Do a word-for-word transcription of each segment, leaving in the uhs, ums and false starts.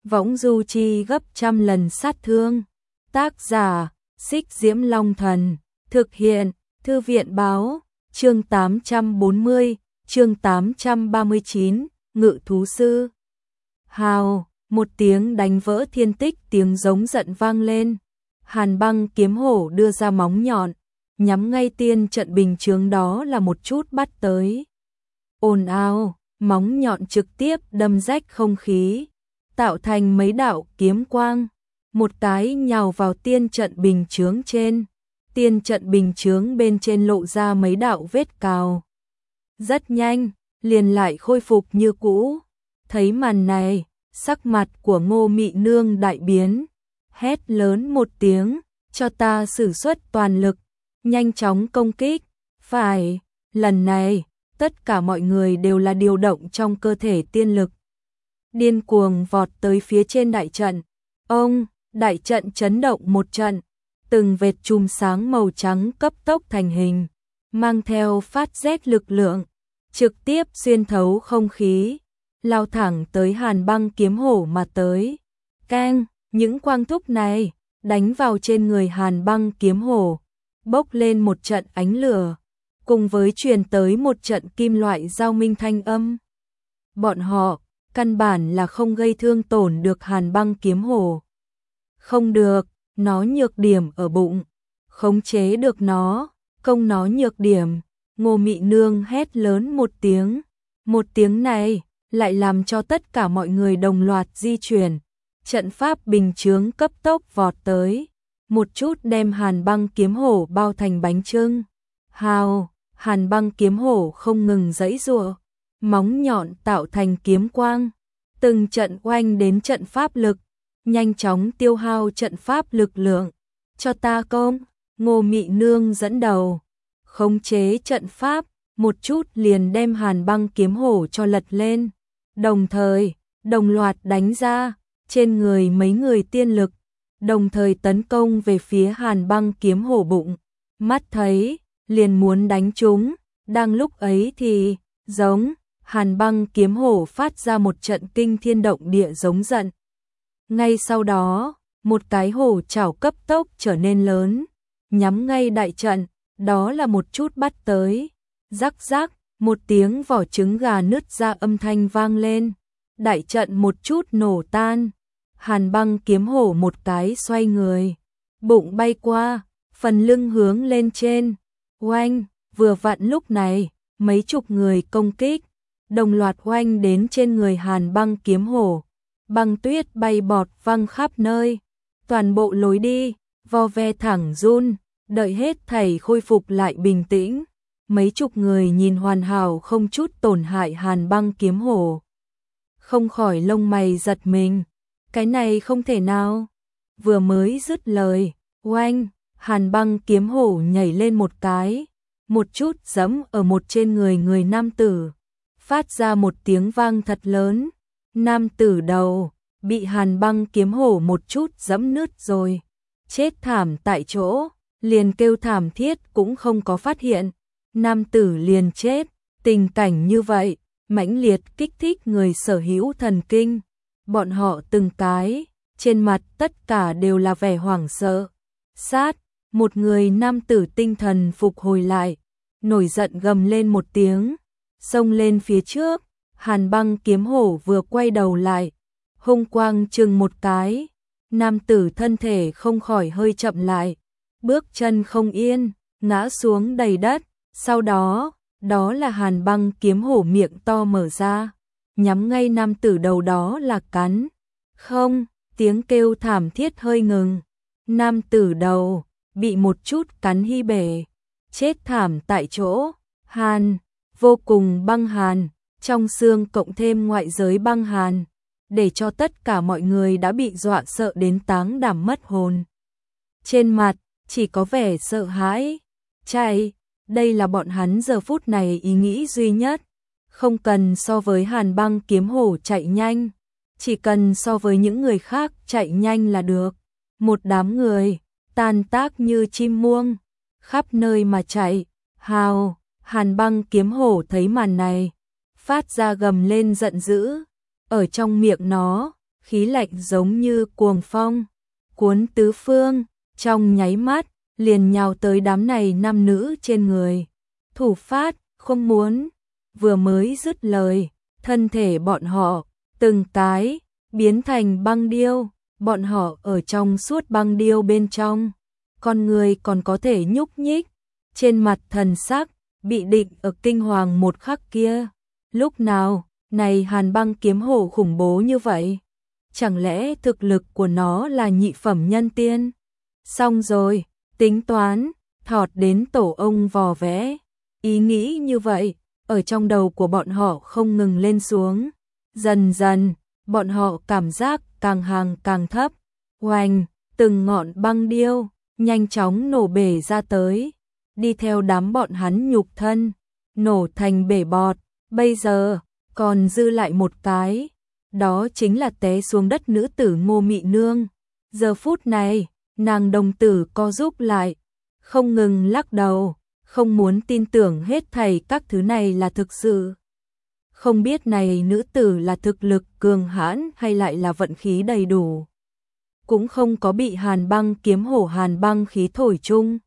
võng du chi gấp trăm lần sát thương. Tác giả, Xích Diễm Long Thần, thực hiện, Thư viện Báo, chương tám trăm bốn mươi, chương tám trăm ba mươi chín, Ngự thú sư. Hào, một tiếng đánh vỡ thiên tích, tiếng giống giận vang lên. Hàn Băng Kiếm Hổ đưa ra móng nhọn, nhắm ngay tiên trận bình chướng đó là một chút bắt tới. Ồn ào, móng nhọn trực tiếp đâm rách không khí, tạo thành mấy đạo kiếm quang, một cái nhào vào tiên trận bình chướng trên. Tiên trận bình chướng bên trên lộ ra mấy đạo vết cào. Rất nhanh, liền lại khôi phục như cũ. Thấy màn này, sắc mặt của Ngô Mị Nương đại biến, hét lớn một tiếng, cho ta sử xuất toàn lực, nhanh chóng công kích. Phải, lần này, tất cả mọi người đều là điều động trong cơ thể tiên lực. Điên cuồng vọt tới phía trên đại trận. Ông, đại trận chấn động một trận, từng vệt chùm sáng màu trắng cấp tốc thành hình, mang theo phát rét lực lượng, trực tiếp xuyên thấu không khí, lao thẳng tới Hàn Băng Kiếm Hổ mà tới. Keng, những quang thúc này đánh vào trên người Hàn Băng Kiếm Hổ, bốc lên một trận ánh lửa, cùng với truyền tới một trận kim loại giao minh thanh âm. Bọn họ căn bản là không gây thương tổn được Hàn Băng Kiếm Hổ. Không được, nó nhược điểm ở bụng, khống chế được nó, công nó nhược điểm. Ngô Mị Nương hét lớn một tiếng, một tiếng này lại làm cho tất cả mọi người đồng loạt di chuyển. Trận pháp bình chướng cấp tốc vọt tới, một chút đem Hàn Băng Kiếm Hổ bao thành bánh chưng. Hào, Hàn Băng Kiếm Hổ không ngừng giãy giụa, móng nhọn tạo thành kiếm quang, từng trận oanh đến trận pháp lực, nhanh chóng tiêu hao trận pháp lực lượng. Cho ta công, Ngô Mị Nương dẫn đầu, khống chế trận pháp, một chút liền đem Hàn Băng Kiếm Hổ cho lật lên. Đồng thời, đồng loạt đánh ra, trên người mấy người tiên lực, đồng thời tấn công về phía Hàn Băng Kiếm Hổ bụng. Mắt thấy, liền muốn đánh chúng, đang lúc ấy thì, giống, Hàn Băng Kiếm Hổ phát ra một trận kinh thiên động địa giống giận. Ngay sau đó, một cái hổ chảo cấp tốc trở nên lớn, nhắm ngay đại trận, đó là một chút bắt tới. Rắc rắc, một tiếng vỏ trứng gà nứt ra âm thanh vang lên, đại trận một chút nổ tan. Hàn Băng Kiếm Hổ một cái xoay người, bụng bay qua, phần lưng hướng lên trên. Oanh, vừa vặn lúc này, mấy chục người công kích, đồng loạt oanh đến trên người Hàn Băng Kiếm Hổ. Băng tuyết bay bọt văng khắp nơi, toàn bộ lối đi, vo ve thẳng run. Đợi hết thảy khôi phục lại bình tĩnh, mấy chục người nhìn hoàn hảo không chút tổn hại Hàn Băng Kiếm Hổ, không khỏi lông mày giật mình. Cái này không thể nào. Vừa mới dứt lời, oanh, Hàn Băng Kiếm Hổ nhảy lên một cái, một chút giẫm ở một trên người người nam tử, phát ra một tiếng vang thật lớn. Nam tử đầu bị Hàn Băng Kiếm Hổ một chút giẫm nứt rồi, chết thảm tại chỗ, liền kêu thảm thiết cũng không có phát hiện. Nam tử liền chết. Tình cảnh như vậy, mãnh liệt kích thích người sở hữu thần kinh. Bọn họ từng cái, trên mặt tất cả đều là vẻ hoảng sợ. Sát, một người nam tử tinh thần phục hồi lại, nổi giận gầm lên một tiếng, xông lên phía trước. Hàn Băng Kiếm Hổ vừa quay đầu lại, hung quang chừng một cái, nam tử thân thể không khỏi hơi chậm lại, bước chân không yên, ngã xuống đầy đất. Sau đó, đó là Hàn Băng Kiếm Hổ miệng to mở ra, nhắm ngay nam tử đầu đó là cắn. Không, tiếng kêu thảm thiết hơi ngừng. Nam tử đầu bị một chút cắn hi bể, chết thảm tại chỗ. Hàn, vô cùng băng hàn, trong xương cộng thêm ngoại giới băng hàn, để cho tất cả mọi người đã bị dọa sợ đến táng đảm mất hồn. Trên mặt chỉ có vẻ sợ hãi. Chạy, đây là bọn hắn giờ phút này ý nghĩ duy nhất. Không cần so với Hàn Băng Kiếm Hổ chạy nhanh, chỉ cần so với những người khác chạy nhanh là được. Một đám người tan tác như chim muông, khắp nơi mà chạy. Hào, Hàn Băng Kiếm Hổ thấy màn này, phát ra gầm lên giận dữ. Ở trong miệng nó, khí lạnh giống như cuồng phong, cuốn tứ phương, trong nháy mắt, liền nhào tới đám này nam nữ trên người. Thủ phát, không muốn, vừa mới dứt lời, thân thể bọn họ, từng cái, biến thành băng điêu, bọn họ ở trong suốt băng điêu bên trong. Con người còn có thể nhúc nhích, trên mặt thần sắc, bị định ở kinh hoàng một khắc kia. Lúc nào, này Hàn Băng kiếm hổ khủng bố như vậy? Chẳng lẽ thực lực của nó là nhị phẩm nhân tiên? Xong rồi, tính toán, thọt đến tổ ông vò vẽ. Ý nghĩ như vậy, ở trong đầu của bọn họ không ngừng lên xuống. Dần dần, bọn họ cảm giác càng hàng càng thấp. Oanh, từng ngọn băng điêu, nhanh chóng nổ bể ra tới. Đi theo đám bọn hắn nhục thân, nổ thành bể bọt. Bây giờ, còn dư lại một cái. Đó chính là té xuống đất nữ tử Ngô Mị Nương. Giờ phút này, nàng đồng tử co rúm lại, không ngừng lắc đầu, không muốn tin tưởng hết thảy các thứ này là thực sự. Không biết này nữ tử là thực lực cường hãn hay lại là vận khí đầy đủ. Cũng không có bị Hàn Băng kiếm hổ Hàn Băng khí thổi chung.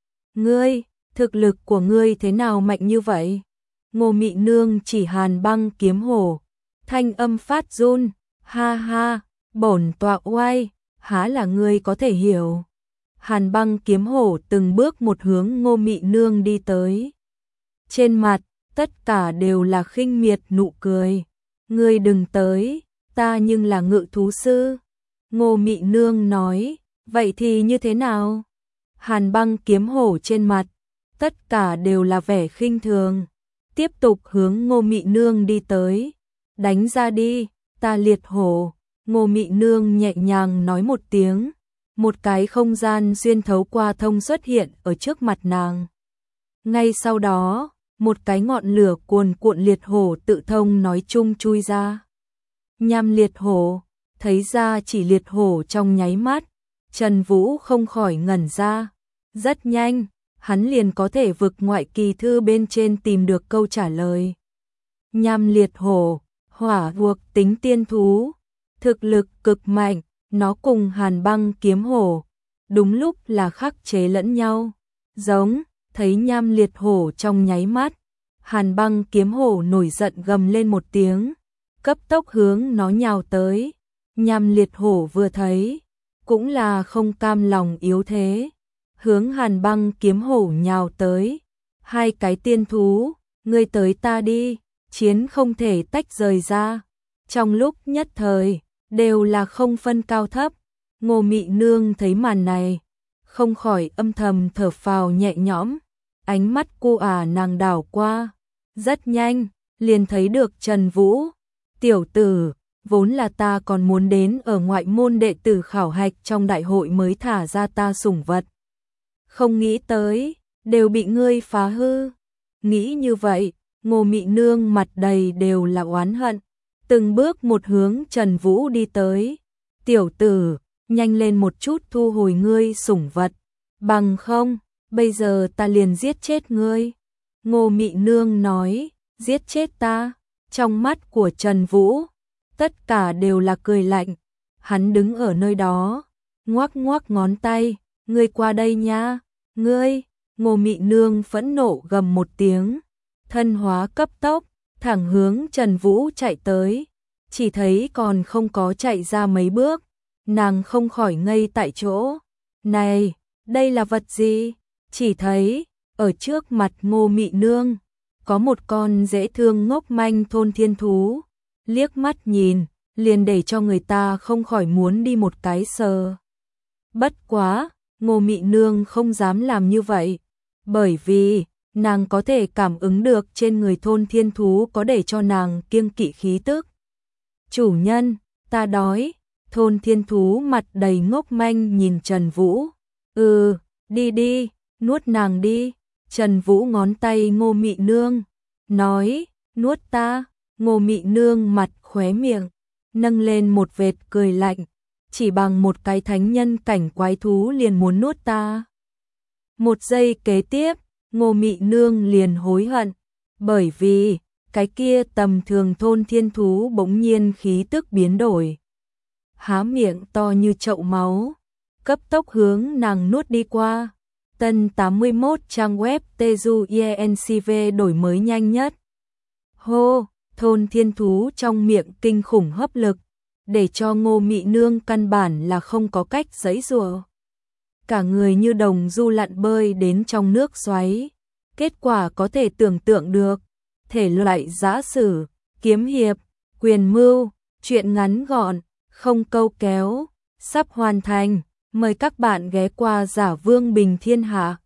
Ngươi, thực lực của ngươi thế nào mạnh như vậy? Ngô Mị Nương chỉ Hàn Băng kiếm hổ, thanh âm phát run, ha ha, bổn tọa oai, há là ngươi có thể hiểu. Hàn Băng kiếm hổ từng bước một hướng Ngô Mị Nương đi tới. Trên mặt, tất cả đều là khinh miệt nụ cười. Ngươi đừng tới, ta nhưng là ngự thú sư. Ngô Mị Nương nói, vậy thì như thế nào? Hàn Băng kiếm hổ trên mặt, tất cả đều là vẻ khinh thường. Tiếp tục hướng Ngô Mị Nương đi tới. Đánh ra đi, ta liệt hổ. Ngô Mị Nương nhẹ nhàng nói một tiếng. Một cái không gian xuyên thấu qua thông xuất hiện ở trước mặt nàng. Ngay sau đó, một cái ngọn lửa cuồn cuộn liệt hổ tự thông nói chung chui ra. Nham liệt hổ, thấy ra chỉ liệt hổ trong nháy mắt, Trần Vũ không khỏi ngẩn ra. Rất nhanh, hắn liền có thể vực ngoại kỳ thư bên trên tìm được câu trả lời. Nham liệt hổ, hỏa thuộc tính tiên thú, thực lực cực mạnh, nó cùng Hàn Băng kiếm hổ, đúng lúc là khắc chế lẫn nhau. Giống, thấy nham liệt hổ trong nháy mắt, Hàn Băng kiếm hổ nổi giận gầm lên một tiếng, cấp tốc hướng nó nhào tới. Nham liệt hổ vừa thấy, cũng là không cam lòng yếu thế, hướng Hàn Băng kiếm hổ nhào tới. Hai cái tiên thú, ngươi tới ta đi, chiến không thể tách rời ra. Trong lúc nhất thời, đều là không phân cao thấp. Ngô Mị Nương thấy màn này, không khỏi âm thầm thở phào nhẹ nhõm. Ánh mắt cô ả nàng đảo qua, rất nhanh, liền thấy được Trần Vũ. Tiểu tử, vốn là ta còn muốn đến ở ngoại môn đệ tử khảo hạch trong đại hội mới thả ra ta sủng vật. Không nghĩ tới, đều bị ngươi phá hư. Nghĩ như vậy, Ngô Mị Nương mặt đầy đều là oán hận. Từng bước một hướng Trần Vũ đi tới. Tiểu tử, nhanh lên một chút thu hồi ngươi sủng vật. Bằng không, bây giờ ta liền giết chết ngươi. Ngô Mị Nương nói, giết chết ta. Trong mắt của Trần Vũ, tất cả đều là cười lạnh. Hắn đứng ở nơi đó, ngoắc ngoắc ngón tay, ngươi qua đây nha, ngươi. Ngô Mị Nương phẫn nộ gầm một tiếng, thân hóa cấp tốc, thẳng hướng Trần Vũ chạy tới. Chỉ thấy còn không có chạy ra mấy bước, nàng không khỏi ngây tại chỗ. Này, đây là vật gì? Chỉ thấy, ở trước mặt Ngô Mị Nương, có một con dễ thương ngốc manh thôn thiên thú. Liếc mắt nhìn, liền để cho người ta không khỏi muốn đi một cái sờ. Bất quá, Ngô Mị Nương không dám làm như vậy, bởi vì nàng có thể cảm ứng được trên người thôn thiên thú có để cho nàng kiêng kỵ khí tức. Chủ nhân, ta đói. Thôn thiên thú mặt đầy ngốc manh nhìn Trần Vũ. Ừ, đi đi, nuốt nàng đi. Trần Vũ ngón tay Ngô Mị Nương, nói, nuốt ta. Ngô Mị Nương mặt khóe miệng, nâng lên một vệt cười lạnh, chỉ bằng một cái thánh nhân cảnh quái thú liền muốn nuốt ta. Một giây kế tiếp, Ngô Mị Nương liền hối hận, bởi vì cái kia tầm thường thôn thiên thú bỗng nhiên khí tức biến đổi. há miệng to như chậu máu, cấp tốc hướng nàng nuốt đi qua. Tân tám mươi mốt trang web Teju i en xê vê đổi mới nhanh nhất. Hô, thôn thiên thú trong miệng kinh khủng hấp lực, để cho Ngô Mị Nương căn bản là không có cách giãy giụa. Cả người như đồng du lặn bơi đến trong nước xoáy. Kết quả có thể tưởng tượng được, thể loại giã sử, kiếm hiệp, quyền mưu, truyện ngắn gọn, không câu kéo, sắp hoàn thành. Mời các bạn ghé qua Giả Vương Bình Thiên Hạ.